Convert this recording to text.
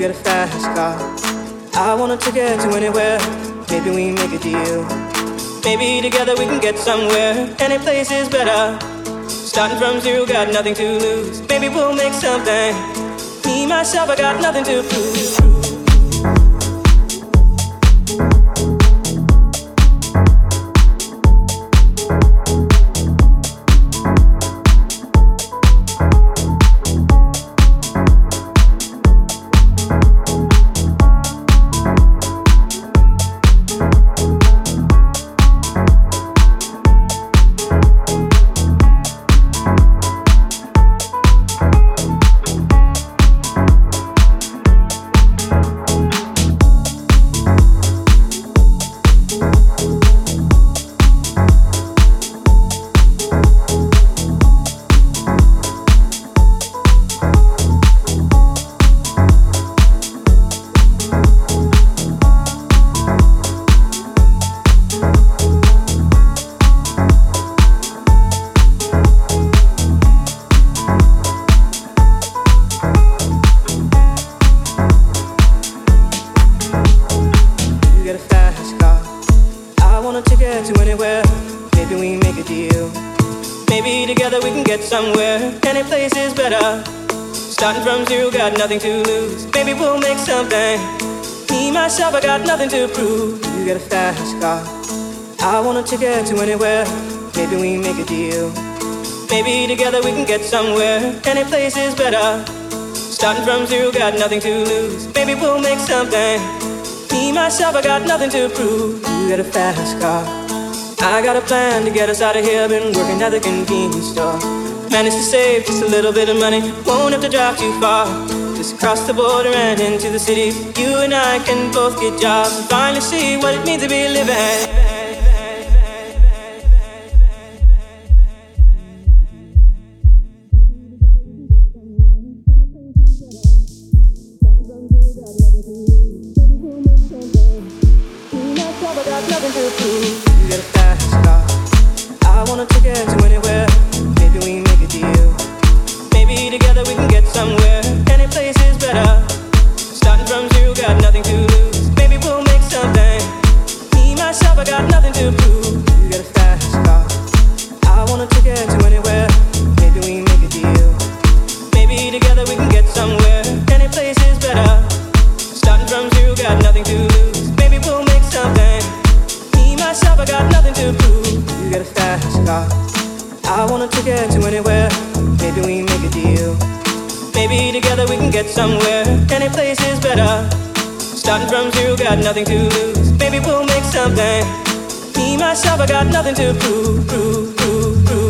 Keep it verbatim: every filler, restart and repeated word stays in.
get a fast car. I want a ticket to anywhere. Maybe we make a deal. Maybe together we can get somewhere. Any place is better. Starting from zero, got nothing to lose. Maybe we'll make something. Me, myself, I got nothing to prove. Nothing to lose. Maybe we'll make something. Me, myself, I got nothing to prove. You get a fast car. I want a ticket to anywhere. Maybe we make a deal. Maybe together we can get somewhere. Any place is better. Starting from zero, got nothing to lose. Maybe we'll make something. Me, myself, I got nothing to prove. You get a fast car. I got a plan to get us out of here. Been working at the convenience store. Managed to save just a little bit of money. Won't have to drive too far. Just cross the border and into the city. You and I can both get jobs and finally see what it means to be living. Nothing to lose. Maybe we'll make something. Me, myself, I got nothing to prove, prove, prove, prove.